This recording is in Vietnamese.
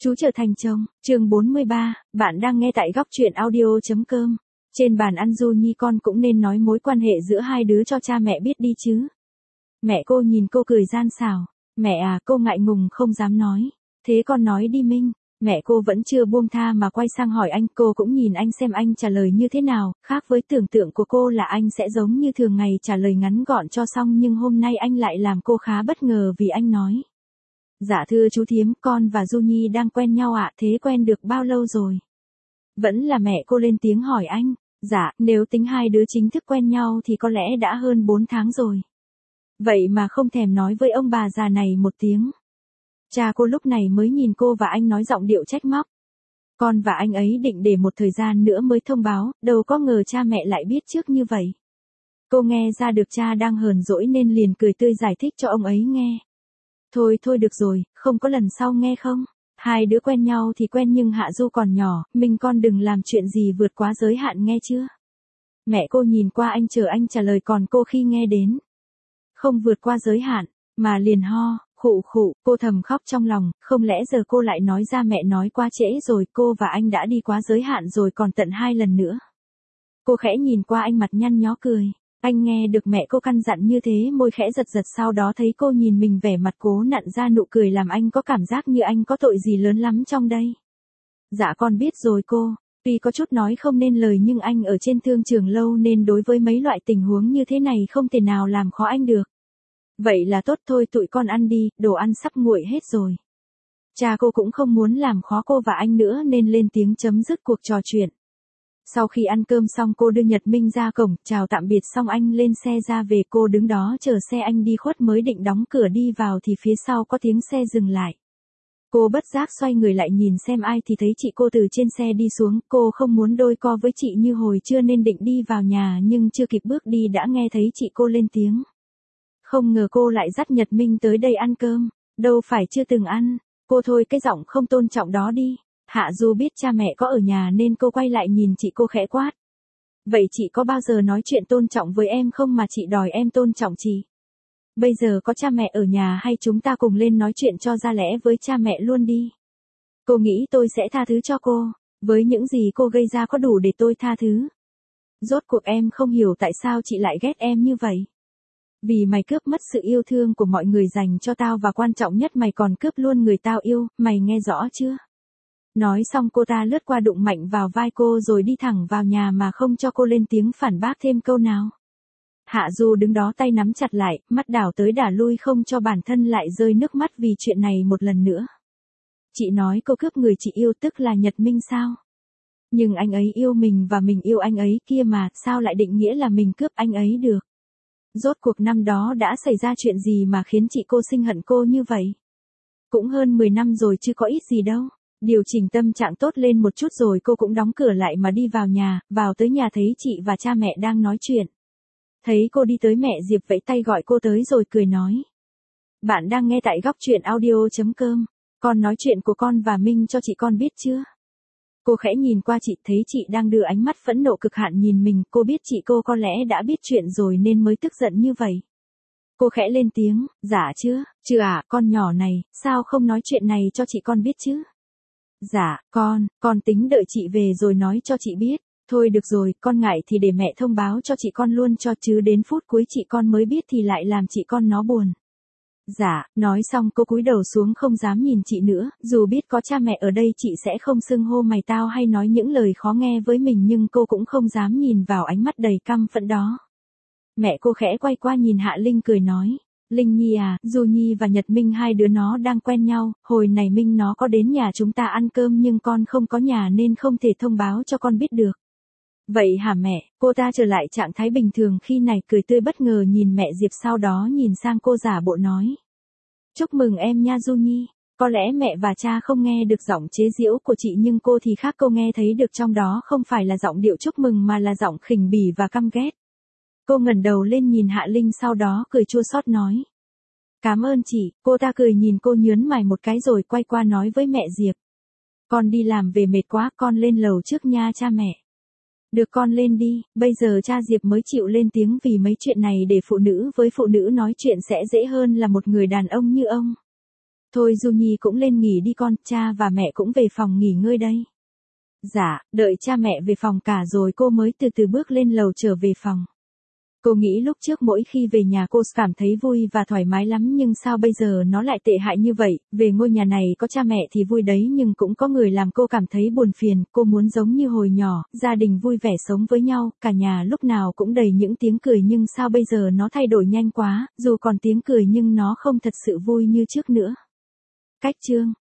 Chú trở thành chồng, chương 43, bạn đang nghe tại góc truyện audio.com. Trên bàn ăn Du Nhi con cũng nên nói mối quan hệ giữa hai đứa cho cha mẹ biết đi chứ. Mẹ cô nhìn cô cười gian xảo. Mẹ à, cô ngại ngùng không dám nói. Thế con nói đi Minh. Mẹ cô vẫn chưa buông tha mà quay sang hỏi anh, cô cũng nhìn anh xem anh trả lời như thế nào, khác với tưởng tượng của cô là anh sẽ giống như thường ngày trả lời ngắn gọn cho xong, nhưng hôm nay anh lại làm cô khá bất ngờ vì anh nói. Dạ thưa chú thím, con và Du Nhi đang quen nhau ạ, thế quen được bao lâu rồi? Vẫn là mẹ cô lên tiếng hỏi anh. Dạ, nếu tính hai đứa chính thức quen nhau thì có lẽ đã hơn 4 tháng rồi. Vậy mà không thèm nói với ông bà già này một tiếng. Cha cô lúc này mới nhìn cô và anh nói giọng điệu trách móc. Con và anh ấy định để một thời gian nữa mới thông báo, đâu có ngờ cha mẹ lại biết trước như vậy. Cô nghe ra được cha đang hờn dỗi nên liền cười tươi giải thích cho ông ấy nghe. Thôi được rồi, không có lần sau nghe không? Hai đứa quen nhau thì quen nhưng Hạ Du còn nhỏ, mình con đừng làm chuyện gì vượt quá giới hạn nghe chưa? Mẹ cô nhìn qua anh chờ anh trả lời, còn cô khi nghe đến không vượt qua giới hạn, mà liền ho, khụ, cô thầm khóc trong lòng, không lẽ giờ cô lại nói ra mẹ nói quá trễ rồi, cô và anh đã đi quá giới hạn rồi còn tận 2 lần nữa. Cô khẽ nhìn qua anh, mặt nhăn nhó cười. Anh nghe được mẹ cô căn dặn như thế, môi khẽ giật sau đó thấy cô nhìn mình vẻ mặt cố nặn ra nụ cười làm anh có cảm giác như anh có tội gì lớn lắm trong đây. Dạ con biết rồi cô, tuy có chút nói không nên lời nhưng anh ở trên thương trường lâu nên đối với mấy loại tình huống như thế này không thể nào làm khó anh được. Vậy là tốt, thôi tụi con ăn đi, đồ ăn sắp nguội hết rồi. Cha cô cũng không muốn làm khó cô và anh nữa nên lên tiếng chấm dứt cuộc trò chuyện. Sau khi ăn cơm xong cô đưa Nhật Minh ra cổng, chào tạm biệt xong anh lên xe ra về, cô đứng đó chờ xe anh đi khuất mới định đóng cửa đi vào thì phía sau có tiếng xe dừng lại. Cô bất giác xoay người lại nhìn xem ai thì thấy chị cô từ trên xe đi xuống, cô không muốn đôi co với chị như hồi trưa nên định đi vào nhà nhưng chưa kịp bước đi đã nghe thấy chị cô lên tiếng. Không ngờ cô lại dắt Nhật Minh tới đây ăn cơm, đâu phải chưa từng ăn, cô thôi cái giọng không tôn trọng đó đi. Hạ Du biết cha mẹ có ở nhà nên cô quay lại nhìn chị cô khẽ quát. Vậy chị có bao giờ nói chuyện tôn trọng với em không mà chị đòi em tôn trọng chị? Bây giờ có cha mẹ ở nhà hay chúng ta cùng lên nói chuyện cho ra lẽ với cha mẹ luôn đi. Cô nghĩ tôi sẽ tha thứ cho cô, với những gì cô gây ra có đủ để tôi tha thứ. Rốt cuộc em không hiểu tại sao chị lại ghét em như vậy. Vì mày cướp mất sự yêu thương của mọi người dành cho tao và quan trọng nhất mày còn cướp luôn người tao yêu, mày nghe rõ chưa? Nói xong cô ta lướt qua đụng mạnh vào vai cô rồi đi thẳng vào nhà mà không cho cô lên tiếng phản bác thêm câu nào. Hạ Du đứng đó tay nắm chặt lại, mắt đảo tới đảo lui không cho bản thân lại rơi nước mắt vì chuyện này một lần nữa. Chị nói cô cướp người chị yêu tức là Nhật Minh sao? Nhưng anh ấy yêu mình và mình yêu anh ấy kia mà, sao lại định nghĩa là mình cướp anh ấy được? Rốt cuộc năm đó đã xảy ra chuyện gì mà khiến chị cô sinh hận cô như vậy? Cũng hơn 10 năm rồi chứ có ít gì đâu. Điều chỉnh tâm trạng tốt lên một chút rồi cô cũng đóng cửa lại mà đi vào nhà, vào tới nhà thấy chị và cha mẹ đang nói chuyện. Thấy cô đi tới mẹ Diệp vẫy tay gọi cô tới rồi cười nói. Bạn đang nghe tại góc truyện audio.com, con nói chuyện của con và Minh cho chị con biết chưa? Cô khẽ nhìn qua chị thấy chị đang đưa ánh mắt phẫn nộ cực hạn nhìn mình, cô biết chị cô có lẽ đã biết chuyện rồi nên mới tức giận như vậy. Cô khẽ lên tiếng, dạ chưa à, con nhỏ này, sao không nói chuyện này cho chị con biết chứ? Dạ, con tính đợi chị về rồi nói cho chị biết. Thôi được rồi, con ngại thì để mẹ thông báo cho chị con luôn cho chứ đến phút cuối chị con mới biết thì lại làm chị con nó buồn. Dạ, nói xong cô cúi đầu xuống không dám nhìn chị nữa, dù biết có cha mẹ ở đây chị sẽ không xưng hô mày tao hay nói những lời khó nghe với mình nhưng cô cũng không dám nhìn vào ánh mắt đầy căm phẫn đó. Mẹ cô khẽ quay qua nhìn Hạ Linh cười nói. Linh Nhi à, Du Nhi và Nhật Minh hai đứa nó đang quen nhau, hồi này Minh nó có đến nhà chúng ta ăn cơm nhưng con không có nhà nên không thể thông báo cho con biết được. Vậy hả mẹ? Cô ta trở lại trạng thái bình thường khi này cười tươi bất ngờ nhìn mẹ Diệp sau đó nhìn sang cô giả bộ nói. Chúc mừng em nha Du Nhi, có lẽ mẹ và cha không nghe được giọng chế giễu của chị nhưng cô thì khác, cô nghe thấy được trong đó không phải là giọng điệu chúc mừng mà là giọng khinh bỉ và căm ghét. Cô ngẩng đầu lên nhìn Hạ Linh sau đó cười chua xót nói. Cảm ơn chị, cô ta cười nhìn cô nhớn mày một cái rồi quay qua nói với mẹ Diệp. Con đi làm về mệt quá, con lên lầu trước nha cha mẹ. Được con lên đi, bây giờ cha Diệp mới chịu lên tiếng vì mấy chuyện này để phụ nữ với phụ nữ nói chuyện sẽ dễ hơn là một người đàn ông như ông. Thôi Du Nhi cũng lên nghỉ đi con, cha và mẹ cũng về phòng nghỉ ngơi đây. Dạ, đợi cha mẹ về phòng cả rồi cô mới từ từ bước lên lầu trở về phòng. Cô nghĩ lúc trước mỗi khi về nhà cô cảm thấy vui và thoải mái lắm nhưng sao bây giờ nó lại tệ hại như vậy, về ngôi nhà này có cha mẹ thì vui đấy nhưng cũng có người làm cô cảm thấy buồn phiền, cô muốn giống như hồi nhỏ, gia đình vui vẻ sống với nhau, cả nhà lúc nào cũng đầy những tiếng cười nhưng sao bây giờ nó thay đổi nhanh quá, dù còn tiếng cười nhưng nó không thật sự vui như trước nữa. Cách chương